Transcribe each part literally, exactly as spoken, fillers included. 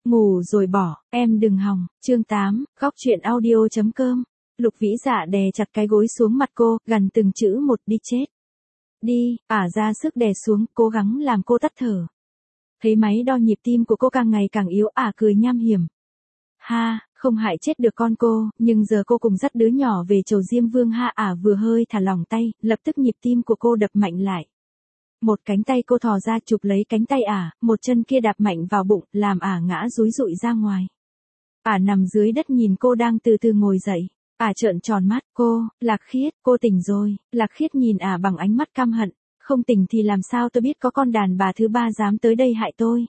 Ngủ rồi bỏ, em đừng hòng. Chương tám, góc chuyện audio chấm com. Lục Vĩ Dạ đè chặt cái gối xuống mặt cô, gần từng chữ một, đi chết. Đi, ả ra sức đè xuống, cố gắng làm cô tắt thở. Thấy máy đo nhịp tim của cô càng ngày càng yếu, ả cười nham hiểm. Ha, không hại chết được con cô, nhưng giờ cô cùng dắt đứa nhỏ về chầu Diêm Vương ha. Ả vừa hơi thả lỏng tay, lập tức nhịp tim của cô đập mạnh lại. Một cánh tay cô thò ra chụp lấy cánh tay ả, một chân kia đạp mạnh vào bụng, làm ả ngã dúi dụi ra ngoài. Ả nằm dưới đất nhìn cô đang từ từ ngồi dậy. Ả trợn tròn mắt, cô, Lạc Khiết, cô tỉnh rồi. Lạc Khiết nhìn ả bằng ánh mắt căm hận, không tỉnh thì làm sao tôi biết có con đàn bà thứ ba dám tới đây hại tôi.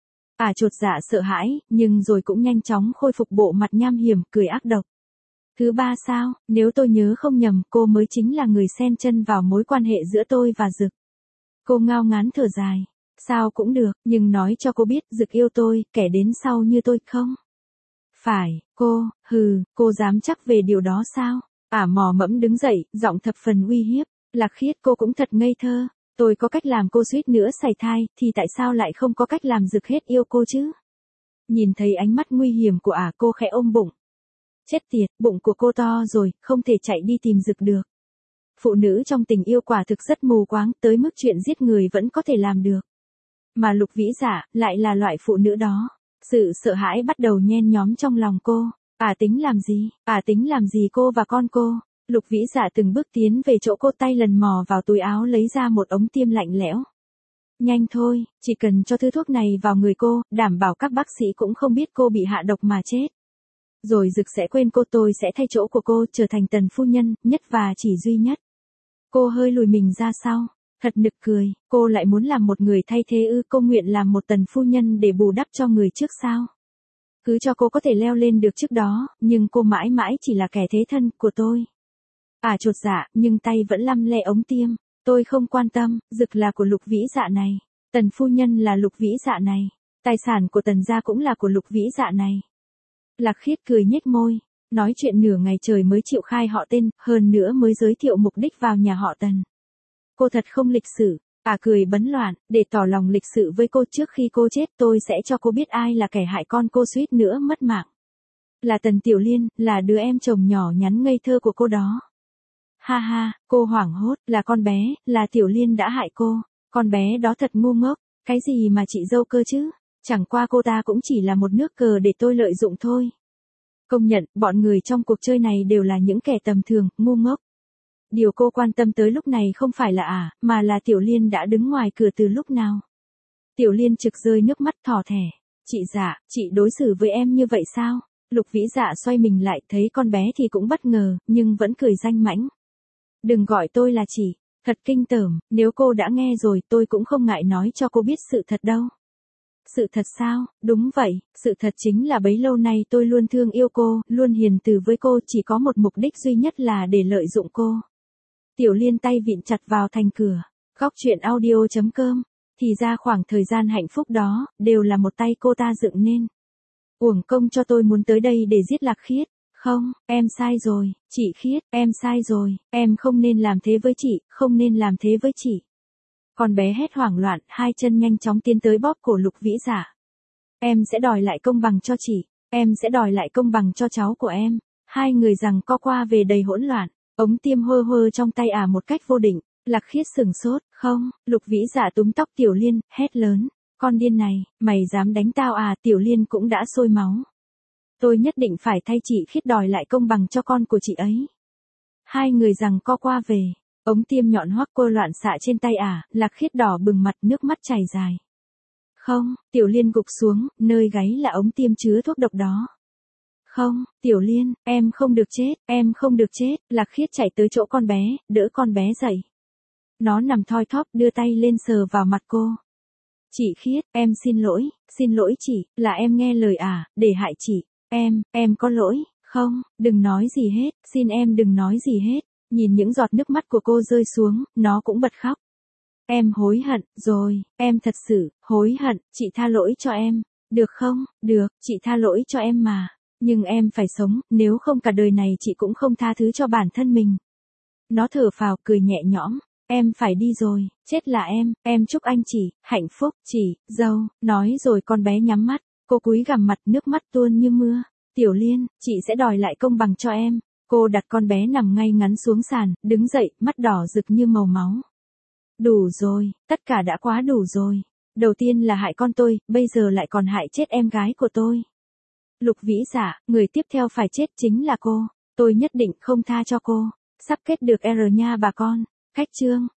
Ả chột dạ sợ hãi, nhưng rồi cũng nhanh chóng khôi phục bộ mặt nham hiểm, cười ác độc. Thứ ba sao, nếu tôi nhớ không nhầm, cô mới chính là người xen chân vào mối quan hệ giữa tôi và Dực. Cô ngao ngán thở dài. Sao cũng được, nhưng nói cho cô biết Dực yêu tôi, kẻ đến sau như tôi không? Phải, cô, hừ, cô dám chắc về điều đó sao? Ả mò mẫm đứng dậy, giọng thập phần uy hiếp. Lạc Khiết, cô cũng thật ngây thơ. Tôi có cách làm cô suýt nữa sảy thai, thì tại sao lại không có cách làm Dực hết yêu cô chứ? Nhìn thấy ánh mắt nguy hiểm của ả, cô khẽ ôm bụng. Chết tiệt, bụng của cô to rồi, không thể chạy đi tìm Dực được. Phụ nữ trong tình yêu quả thực rất mù quáng, tới mức chuyện giết người vẫn có thể làm được. Mà Lục Vĩ Dạ lại là loại phụ nữ đó. Sự sợ hãi bắt đầu nhen nhóm trong lòng cô. Ả tính làm gì? Ả tính làm gì cô và con cô? Lục Vĩ Dạ từng bước tiến về chỗ cô, tay lần mò vào túi áo lấy ra một ống tiêm lạnh lẽo. Nhanh thôi, chỉ cần cho thứ thuốc này vào người cô, đảm bảo các bác sĩ cũng không biết cô bị hạ độc mà chết. Rồi Dực sẽ quên cô, tôi sẽ thay chỗ của cô, trở thành tần phu nhân, nhất và chỉ duy nhất. Cô hơi lùi mình ra sau. Thật nực cười, cô lại muốn làm một người thay thế ư? Cô nguyện làm một tần phu nhân để bù đắp cho người trước sao? Cứ cho cô có thể leo lên được trước đó, nhưng cô mãi mãi chỉ là kẻ thế thân của tôi. Ả chột dạ, nhưng tay vẫn lăm le ống tiêm. Tôi không quan tâm, Dực là của Lục Vĩ Dạ này. Tần phu nhân là Lục Vĩ Dạ này. Tài sản của Tần gia cũng là của Lục Vĩ Dạ này. Lạc Khiết cười nhếch môi. Nói chuyện nửa ngày trời mới chịu khai họ tên, hơn nữa mới giới thiệu mục đích vào nhà họ Tần. Cô thật không lịch sự. Ả cười bấn loạn, để tỏ lòng lịch sự với cô, trước khi cô chết tôi sẽ cho cô biết ai là kẻ hại con cô suýt nữa mất mạng. Là Tần Tiểu Liên, là đứa em chồng nhỏ nhắn ngây thơ của cô đó. Ha ha, cô hoảng hốt, là con bé, là Tiểu Liên đã hại cô. Con bé đó thật ngu ngốc, cái gì mà chị dâu cơ chứ? Chẳng qua cô ta cũng chỉ là một nước cờ để tôi lợi dụng thôi. Công nhận, bọn người trong cuộc chơi này đều là những kẻ tầm thường, ngu ngốc. Điều cô quan tâm tới lúc này không phải là ả, mà là Tiểu Liên đã đứng ngoài cửa từ lúc nào. Tiểu Liên trực rơi nước mắt thỏ thẻ. Chị Dạ, chị đối xử với em như vậy sao? Lục Vĩ Dạ xoay mình lại, thấy con bé thì cũng bất ngờ, nhưng vẫn cười danh mãnh. Đừng gọi tôi là chị, thật kinh tởm, nếu cô đã nghe rồi tôi cũng không ngại nói cho cô biết sự thật đâu. Sự thật sao? Đúng vậy, sự thật chính là bấy lâu nay tôi luôn thương yêu cô, luôn hiền từ với cô, chỉ có một mục đích duy nhất là để lợi dụng cô. Tiểu Liên tay vịn chặt vào thành cửa. Góc chuyện audio chấm com. Thì ra khoảng thời gian hạnh phúc đó, đều là một tay cô ta dựng nên. Uổng công cho tôi muốn tới đây để giết Lạc Khiết. Không, em sai rồi, chị Khiết, em sai rồi, em không nên làm thế với chị, không nên làm thế với chị. Con bé hét hoảng loạn, hai chân nhanh chóng tiến tới bóp cổ Lục Vĩ Dạ. Em sẽ đòi lại công bằng cho chị, em sẽ đòi lại công bằng cho cháu của em. Hai người giằng co qua về đầy hỗn loạn. Ống tiêm hơ hơ trong tay ả một cách vô định. Lạc Khiết sừng sốt. Không, Lục Vĩ Dạ túm tóc Tiểu Liên, hét lớn. Con điên này, mày dám đánh tao à? Tiểu Liên cũng đã sôi máu. Tôi nhất định phải thay chị Khiết đòi lại công bằng cho con của chị ấy. Hai người giằng co qua về. Ống tiêm nhọn hoắc cô loạn xạ trên tay ả. Lạc Khiết đỏ bừng mặt, nước mắt chảy dài. Không, Tiểu Liên gục xuống, nơi gáy là ống tiêm chứa thuốc độc đó. Không, Tiểu Liên, em không được chết, em không được chết. Lạc Khiết chạy tới chỗ con bé, đỡ con bé dậy. Nó nằm thoi thóp, đưa tay lên sờ vào mặt cô. Chị Khiết, em xin lỗi, xin lỗi chị, là em nghe lời ả, để hại chị. Em, em có lỗi, không, đừng nói gì hết, xin em đừng nói gì hết. Nhìn những giọt nước mắt của cô rơi xuống, nó cũng bật khóc. Em hối hận, rồi, em thật sự, hối hận, chị tha lỗi cho em. Được không, được, chị tha lỗi cho em mà. Nhưng em phải sống, nếu không cả đời này chị cũng không tha thứ cho bản thân mình. Nó thở phào, cười nhẹ nhõm. Em phải đi rồi, chết là em, em chúc anh chị, hạnh phúc, chị, dâu. Nói rồi con bé nhắm mắt. Cô cúi gằm mặt, nước mắt tuôn như mưa. Tiểu Liên, chị sẽ đòi lại công bằng cho em. Cô đặt con bé nằm ngay ngắn xuống sàn, đứng dậy, mắt đỏ rực như màu máu. Đủ rồi, tất cả đã quá đủ rồi. Đầu tiên là hại con tôi, bây giờ lại còn hại chết em gái của tôi. Lục Vĩ Dạ, người tiếp theo phải chết chính là cô. Tôi nhất định không tha cho cô. Sắp kết được R nha bà con. Khách chương.